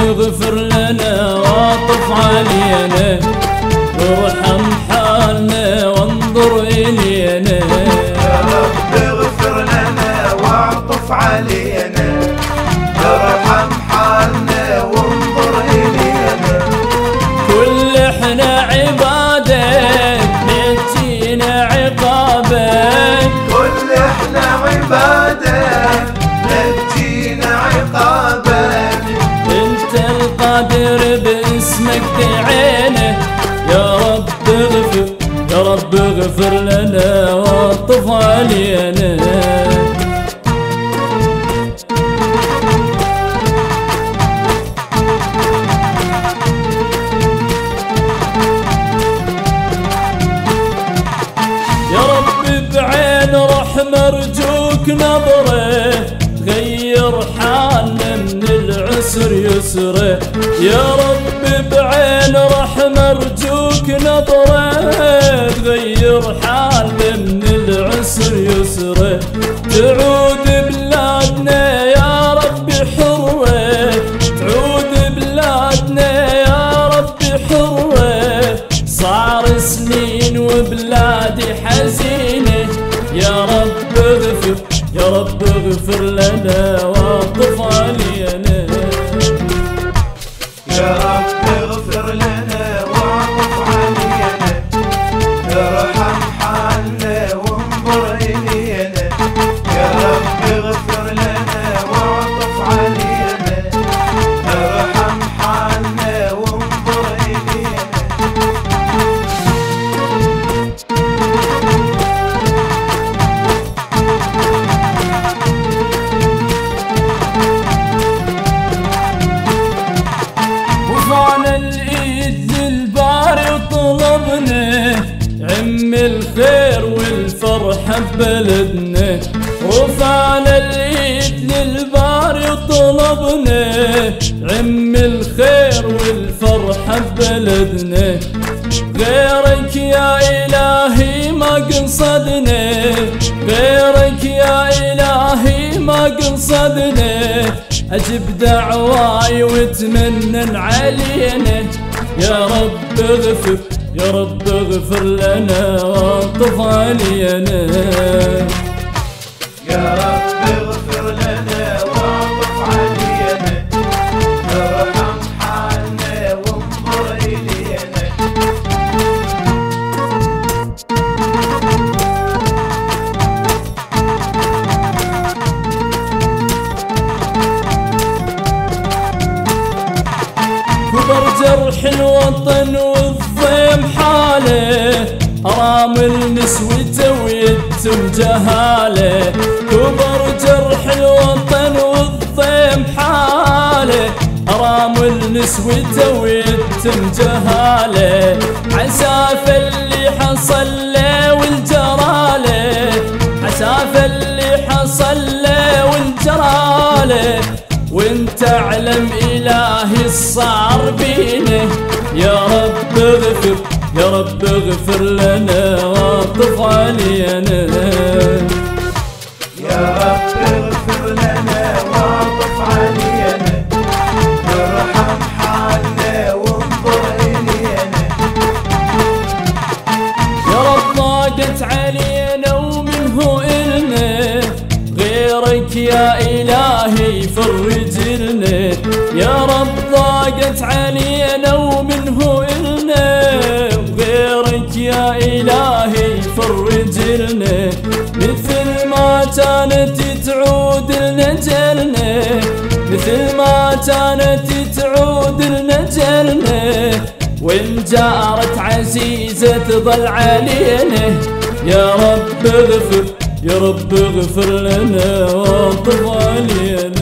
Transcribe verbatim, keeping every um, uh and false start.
اغفر لنا واطف علينا وارحم حالنا وانظر إلينا. يا رب اغفر لنا واعطف علينا ارحم حالنا وانظر إلينا. كل احنا عبادك نجينا عقابك، كل احنا عبادك نجينا عقابك. انت القادر باسمك دعينا، يا رب اغفر يا رب اغفر لنا واطف علينا. يا رب بعين رحمة ارجوك نظرة تغير حالنا من العسر يسره. يا رب بعين رحمة ارجوك نظرة تغير حالنا من العسر يسره. تعود بلادنا يا رب حرة، تعود بلادنا يا رب حرة. صار سنين وبلادي حزينة، يا رب اغفر يا رب اغفر لنا واطف علينا. يا رب اغفر لنا واعطف علينا ارحم حالنا وانظر إلينا. يا رب اغفر لنا واعطف علينا ارحم حالنا وانظر إلينا. وفعنا الايد للباري وطلبنا عم الخير والفرحة ببلدنا. رفعنا الايد للباري وطلبنا عم الخير والفرحة ببلدنا. غيرك يا إلهي ما قصدنا، غيرك يا إلهي ما قصدنا. أجب دعواي وتمنن علينا، يا رب اغفر يا رب اغفر لنا واطف علينا. يا رب اغفر لنا واعطف علينا ارحم حالنا وانظر إلينا. كبر جرح الوطن والضيم حاله، أرامل نسوته ويتم جهاله. كبر جرح الوطن والضيم حاله، أرامل نسوته ويتم جهاله. عساف اللي حصل له والجراله، عساف اللي حصل له والجراله. وانت اعلم إلهي الصار بينا، يا رب اغفر يا رب اغفر لنا واطف علينا. يا رب اغفر لنا واعطف علينا ارحم حالنا وانظر إلينا. يا رب ضاقت علينا ومنه إلنا، غيرك يا إلهي فرج لنا. يا رب ضاقت علينا ومنه إلنا، غيرك يا إلهي فرج لنا. مثل ما كانت تعود لنا جلنا، مثل ما كانت تعود لنا جلنا. وإن جارت عزيزة تظل علينا، يا رب اغفر يا رب اغفر لنا واطف علينا.